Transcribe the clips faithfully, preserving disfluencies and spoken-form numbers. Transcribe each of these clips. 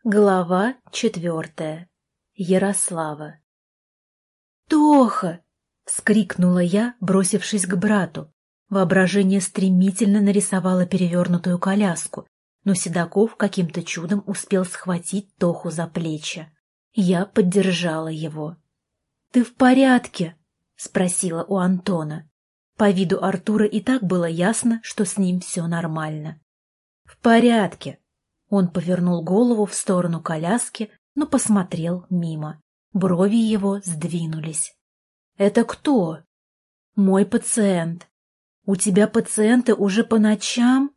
Глава четвертая. Ярослава. «Тоха!» — вскрикнула я, бросившись к брату. Воображение стремительно нарисовало перевернутую коляску, но Седоков каким-то чудом успел схватить Тоху за плечи. Я поддержала его. «Ты в порядке?» — спросила у Антона. По виду Артура и так было ясно, что с ним все нормально. «В порядке». Он повернул голову в сторону коляски, но посмотрел мимо. Брови его сдвинулись. «Это кто?» «Мой пациент». «У тебя пациенты уже по ночам?»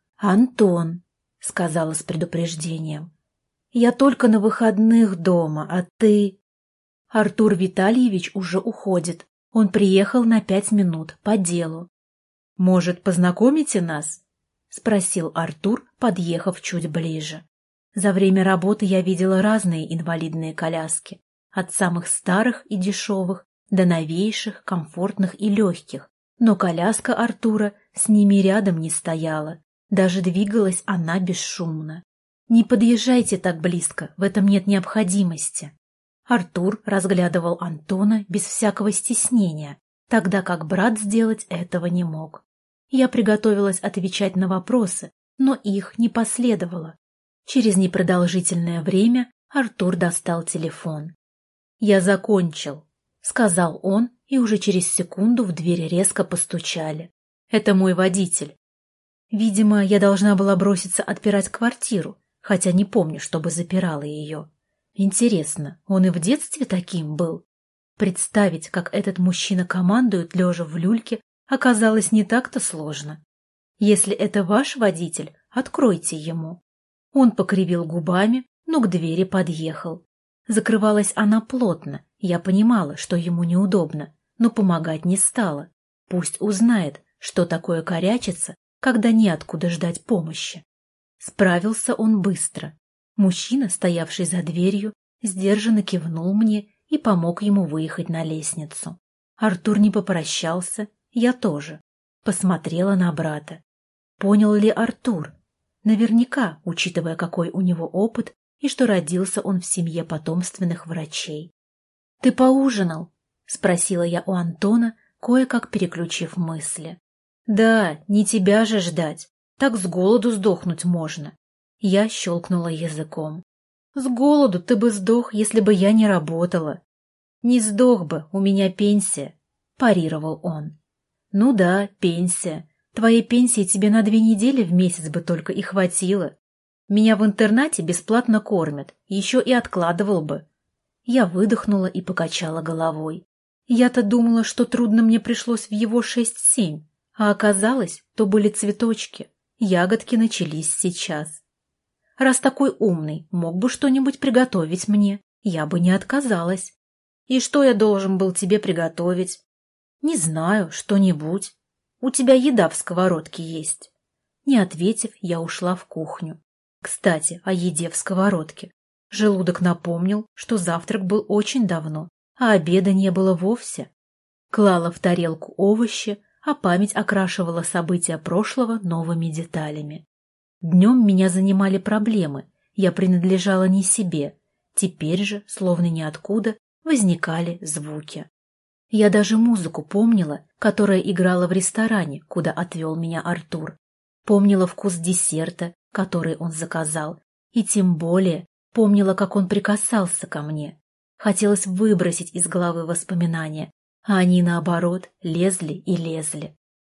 «Антон», — сказала с предупреждением. «Я только на выходных дома, а ты...» «Артур Витальевич уже уходит. Он приехал на пять минут по делу». «Может, познакомите нас?» — спросил Артур, подъехав чуть ближе. За время работы я видела разные инвалидные коляски, от самых старых и дешевых до новейших, комфортных и легких, но коляска Артура с ними рядом не стояла, даже двигалась она бесшумно. «Не подъезжайте так близко, в этом нет необходимости». Артур разглядывал Антона без всякого стеснения, тогда как брат сделать этого не мог. Я приготовилась отвечать на вопросы, но их не последовало. Через непродолжительное время Артур достал телефон. «Я закончил», — сказал он, и уже через секунду в дверь резко постучали. «Это мой водитель». Видимо, я должна была броситься отпирать квартиру, хотя не помню, чтобы запирала ее. Интересно, он и в детстве таким был? Представить, как этот мужчина командует, лежа в люльке, оказалось не так-то сложно. «Если это ваш водитель, откройте ему». Он покривил губами, но к двери подъехал. Закрывалась она плотно, я понимала, что ему неудобно, но помогать не стала. Пусть узнает, что такое корячиться, когда неоткуда ждать помощи. Справился он быстро. Мужчина, стоявший за дверью, сдержанно кивнул мне и помог ему выехать на лестницу. Артур не попрощался, я тоже. Посмотрела на брата. Понял ли Артур? Наверняка, учитывая, какой у него опыт и что родился он в семье потомственных врачей. «Ты поужинал?» — спросила я у Антона, кое-как переключив мысли. «Да, не тебя же ждать. Так с голоду сдохнуть можно». Я щелкнула языком. «С голоду ты бы сдох, если бы я не работала». «Не сдох бы, у меня пенсия», — парировал он. «Ну да, пенсия. Твоей пенсии тебе на две недели в месяц бы только и хватило. Меня в интернате бесплатно кормят, еще и откладывал бы». Я выдохнула и покачала головой. Я-то думала, что трудно мне пришлось в его шесть-семь, а оказалось, то были цветочки. Ягодки начались сейчас. Раз такой умный, мог бы что-нибудь приготовить мне, я бы не отказалась. «И что я должен был тебе приготовить?» «Не знаю, что-нибудь. У тебя еда в сковородке есть». Не ответив, я ушла в кухню. Кстати, о еде в сковородке. Желудок напомнил, что завтрак был очень давно, а обеда не было вовсе. Клала в тарелку овощи, а память окрашивала события прошлого новыми деталями. Днем меня занимали проблемы, я принадлежала не себе. Теперь же, словно ниоткуда, возникали звуки. Я даже музыку помнила, которая играла в ресторане, куда отвел меня Артур. Помнила вкус десерта, который он заказал, и тем более помнила, как он прикасался ко мне. Хотелось выбросить из головы воспоминания, а они, наоборот, лезли и лезли.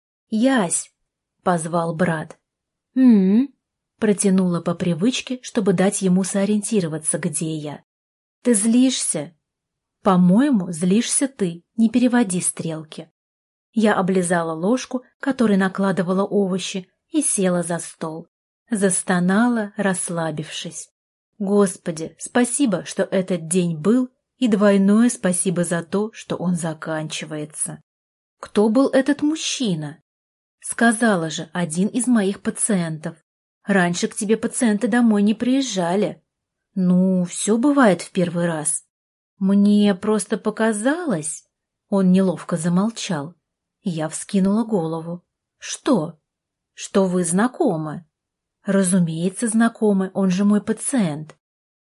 «Ясь!» — позвал брат. «М-м-м!» — протянула по привычке, чтобы дать ему сориентироваться, где я. «Ты злишься?» «По-моему, злишься ты, не переводи стрелки». Я облизала ложку, которой накладывала овощи, и села за стол. Застонала, расслабившись. Господи, спасибо, что этот день был, и двойное спасибо за то, что он заканчивается. Кто был этот мужчина? Сказала же, один из моих пациентов. Раньше к тебе пациенты домой не приезжали. Ну, все бывает в первый раз. «Мне просто показалось...» Он неловко замолчал. Я вскинула голову. «Что?» «Что вы знакомы?» «Разумеется, знакомы, он же мой пациент.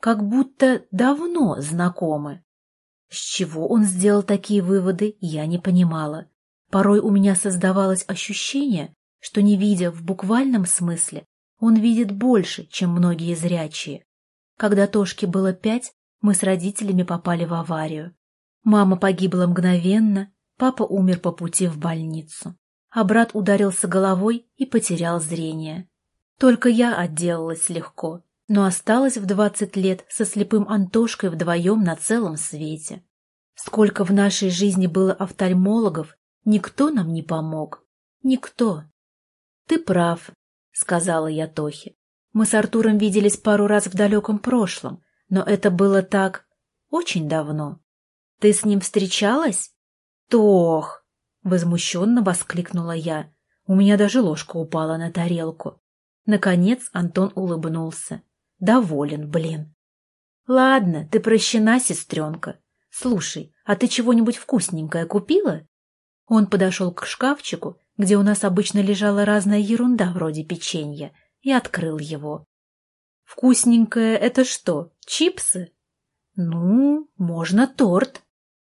как будто давно знакомы. С чего он сделал такие выводы, я не понимала. Порой у меня создавалось ощущение, что, не видя в буквальном смысле, он видит больше, чем многие зрячие. Когда Тошке было пять, мы с родителями попали в аварию. Мама погибла мгновенно, папа умер по пути в больницу, а брат ударился головой и потерял зрение. Только я отделалась легко, но осталась в двадцать лет со слепым Антошкой вдвоем на целом свете. Сколько в нашей жизни было офтальмологов, никто нам не помог. Никто. — Ты прав, — сказала я Тохе. Мы с Артуром виделись пару раз в далеком прошлом, но это было так... очень давно. Ты с ним встречалась? — Тох! — возмущенно воскликнула я. У меня даже ложка упала на тарелку. Наконец Антон улыбнулся. Доволен, блин. — Ладно, ты прощена, сестренка. Слушай, а ты чего-нибудь вкусненькое купила? Он подошел к шкафчику, где у нас обычно лежала разная ерунда вроде печенья, и открыл его. — Вкусненькое — это что, чипсы? — Ну, можно торт.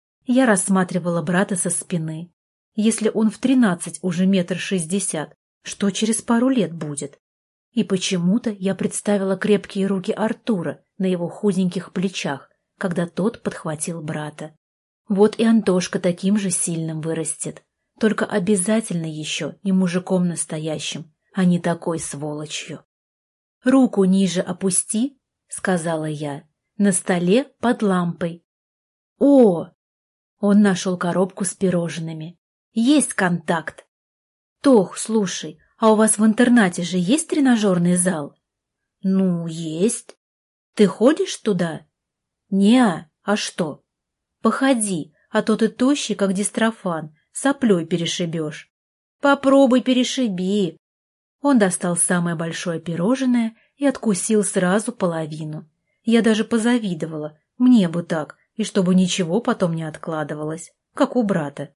Я рассматривала брата со спины. Если он в тринадцать уже метр шестьдесят, что через пару лет будет? И почему-то я представила крепкие руки Артура на его худеньких плечах, когда тот подхватил брата. Вот и Антошка таким же сильным вырастет, только обязательно еще и мужиком настоящим, а не такой сволочью. — Руку ниже опусти, — сказала я, — на столе под лампой. — О! Он нашел коробку с пирожными. Есть контакт. — Тох, слушай, а у вас в интернате же есть тренажерный зал? — Ну, есть. — Ты ходишь туда? — Не-а, а что? — Походи, а то ты тощий, как дистрофан, соплей перешибешь. — Попробуй перешиби. Он достал самое большое пирожное и откусил сразу половину. Я даже позавидовала, мне бы так, и чтобы ничего потом не откладывалось, как у брата.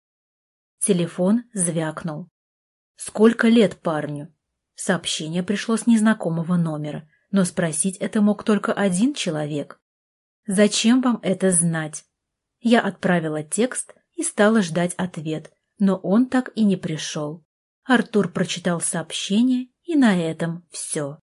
Телефон звякнул. Сколько лет парню? Сообщение пришло с незнакомого номера, но спросить это мог только один человек. Зачем вам это знать? Я отправила текст и стала ждать ответ, но он так и не пришел. Артур прочитал сообщение, и на этом все.